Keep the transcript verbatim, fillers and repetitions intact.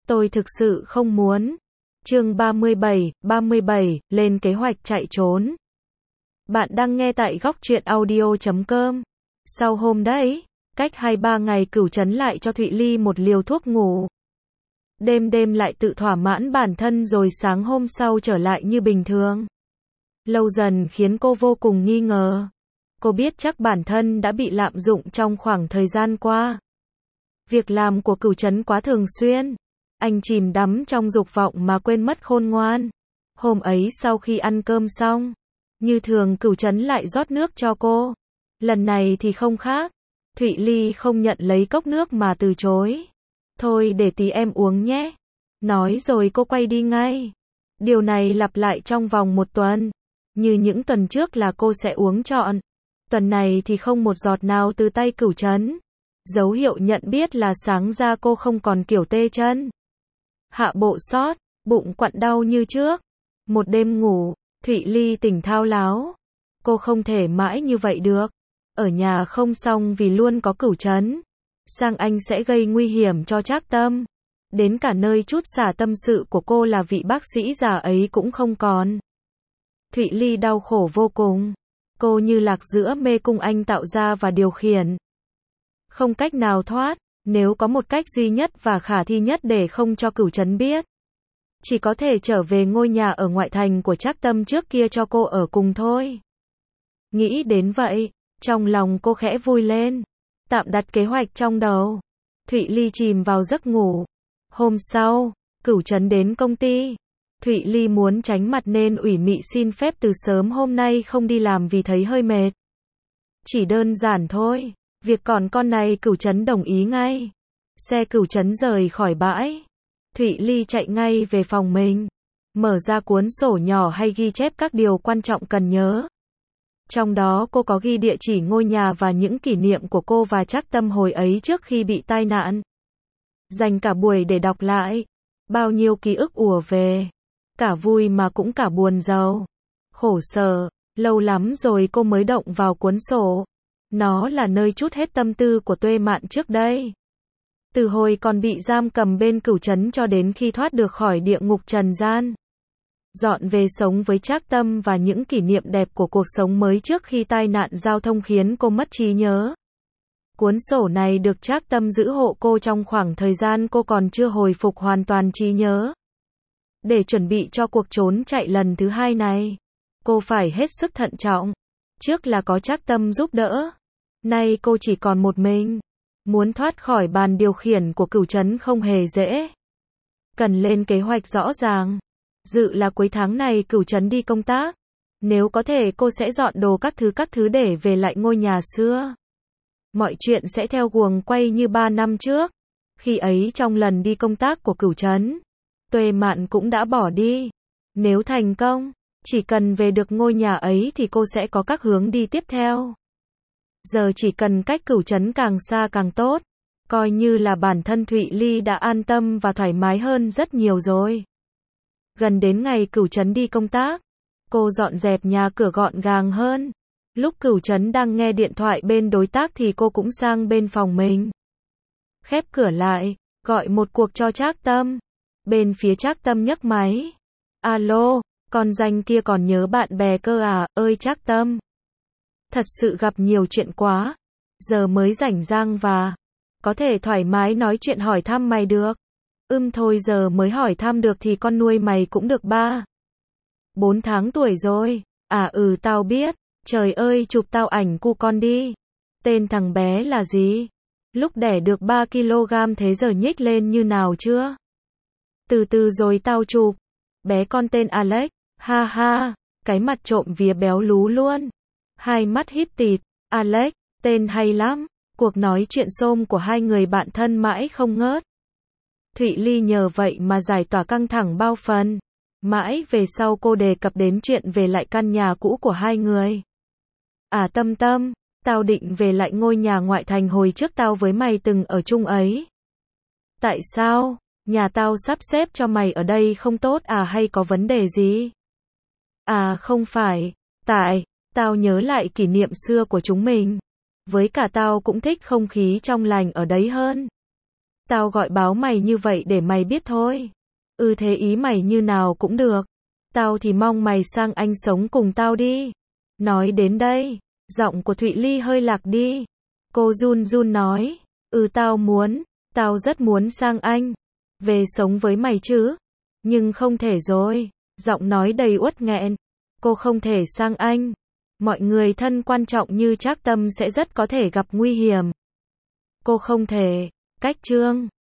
Tôi thực sự không muốn. Chương ba mươi bảy, ba mươi bảy, lên kế hoạch chạy trốn. Bạn đang nghe tại góc truyện audio chấm com. Sau hôm đấy, cách hai ba ngày Cửu Trấn lại cho Thụy Ly một liều thuốc ngủ. Đêm đêm lại tự thỏa mãn bản thân rồi sáng hôm sau trở lại như bình thường. Lâu dần khiến cô vô cùng nghi ngờ. Cô biết chắc bản thân đã bị lạm dụng trong khoảng thời gian qua. Việc làm của Cửu Trấn quá thường xuyên. Anh chìm đắm trong dục vọng mà quên mất khôn ngoan. Hôm ấy sau khi ăn cơm xong, như thường Cửu Trấn lại rót nước cho cô. Lần này thì không khác. Thụy Ly không nhận lấy cốc nước mà từ chối. Thôi để tí em uống nhé. Nói rồi cô quay đi ngay. Điều này lặp lại trong vòng một tuần. Như những tuần trước là cô sẽ uống trọn. Tuần này thì không một giọt nào từ tay Cửu Trấn. Dấu hiệu nhận biết là sáng ra cô không còn kiểu tê chân, hạ bộ sót, bụng quặn đau như trước. Một đêm ngủ, Thụy Ly tỉnh thao láo. Cô không thể mãi như vậy được. Ở nhà không xong vì luôn có Cửu Trấn. Sang anh sẽ gây nguy hiểm cho Trác Tâm. Đến cả nơi trút xả tâm sự của cô là vị bác sĩ già ấy cũng không còn. Thụy Ly đau khổ vô cùng. Cô như lạc giữa mê cung anh tạo ra và điều khiển. Không cách nào thoát. Nếu có một cách duy nhất và khả thi nhất để không cho Cửu Trấn biết, chỉ có thể trở về ngôi nhà ở ngoại thành của Trác Tâm trước kia cho cô ở cùng thôi. Nghĩ đến vậy, trong lòng cô khẽ vui lên. Tạm đặt kế hoạch trong đầu. Thụy Ly chìm vào giấc ngủ. Hôm sau, Cửu Trấn đến công ty. Thụy Ly muốn tránh mặt nên ủy mị xin phép từ sớm hôm nay không đi làm vì thấy hơi mệt. Chỉ đơn giản thôi. Việc còn con này Cửu Trấn đồng ý ngay. Xe Cửu Trấn rời khỏi bãi. Thụy Ly chạy ngay về phòng mình. Mở ra cuốn sổ nhỏ hay ghi chép các điều quan trọng cần nhớ. Trong đó cô có ghi địa chỉ ngôi nhà và những kỷ niệm của cô và Trác Tâm hồi ấy trước khi bị tai nạn. Dành cả buổi để đọc lại. Bao nhiêu ký ức ùa về. Cả vui mà cũng cả buồn rầu. Khổ sở. Lâu lắm rồi cô mới động vào cuốn sổ. Nó là nơi trút hết tâm tư của Tuệ Mạn trước đây. Từ hồi còn bị giam cầm bên Cửu Trấn cho đến khi thoát được khỏi địa ngục trần gian. Dọn về sống với Trác Tâm và những kỷ niệm đẹp của cuộc sống mới trước khi tai nạn giao thông khiến cô mất trí nhớ. Cuốn sổ này được Trác Tâm giữ hộ cô trong khoảng thời gian cô còn chưa hồi phục hoàn toàn trí nhớ. Để chuẩn bị cho cuộc trốn chạy lần thứ hai này, cô phải hết sức thận trọng. Trước là có Trác Tâm giúp đỡ. Nay cô chỉ còn một mình. Muốn thoát khỏi bàn điều khiển của Cửu Trấn không hề dễ. Cần lên kế hoạch rõ ràng. Dự là cuối tháng này Cửu Trấn đi công tác. Nếu có thể cô sẽ dọn đồ các thứ các thứ để về lại ngôi nhà xưa. Mọi chuyện sẽ theo guồng quay như ba năm trước. Khi ấy trong lần đi công tác của Cửu Trấn, Tuệ Mạn cũng đã bỏ đi. Nếu thành công, chỉ cần về được ngôi nhà ấy thì cô sẽ có các hướng đi tiếp theo. Giờ chỉ cần cách Cửu Trấn càng xa càng tốt. Coi như là bản thân Thụy Ly đã an tâm và thoải mái hơn rất nhiều rồi. Gần đến ngày Cửu Trấn đi công tác, cô dọn dẹp nhà cửa gọn gàng hơn. Lúc Cửu Trấn đang nghe điện thoại bên đối tác thì cô cũng sang bên phòng mình. Khép cửa lại, gọi một cuộc cho Trác Tâm. Bên phía Trác Tâm nhấc máy. Alo, con danh kia còn nhớ bạn bè cơ à, ơi Trác Tâm. Thật sự gặp nhiều chuyện quá. Giờ mới rảnh rang và có thể thoải mái nói chuyện hỏi thăm mày được. Ưm thôi giờ mới hỏi thăm được thì con nuôi mày cũng được ba bốn tháng tuổi rồi. À ừ tao biết. Trời ơi chụp tao ảnh cu con đi. Tên thằng bé là gì? Lúc đẻ được ba ki lô gam thế giờ nhích lên như nào chưa? Từ từ rồi tao chụp. Bé con tên Alex. Ha ha. Cái mặt trộm vía béo lú luôn. Hai mắt híp tịt. Alex. Tên hay lắm. Cuộc nói chuyện xôm của hai người bạn thân mãi không ngớt. Thụy Ly nhờ vậy mà giải tỏa căng thẳng bao phần. Mãi về sau cô đề cập đến chuyện về lại căn nhà cũ của hai người. À Tâm Tâm, tao định về lại ngôi nhà ngoại thành hồi trước tao với mày từng ở chung ấy. Tại sao? Nhà tao sắp xếp cho mày ở đây không tốt à hay có vấn đề gì? À không phải, tại, tao nhớ lại kỷ niệm xưa của chúng mình. Với cả tao cũng thích không khí trong lành ở đấy hơn. Tao gọi báo mày như vậy để mày biết thôi. Ừ thế ý mày như nào cũng được. Tao thì mong mày sang Anh sống cùng tao đi. Nói đến đây, giọng của Thụy Ly hơi lạc đi. Cô run run nói, ừ tao muốn, tao rất muốn sang Anh. Về sống với mày chứ. Nhưng không thể rồi. Giọng nói đầy uất nghẹn. Cô không thể sang Anh. Mọi người thân quan trọng như Trác Tâm sẽ rất có thể gặp nguy hiểm. Cô không thể. Cách Trương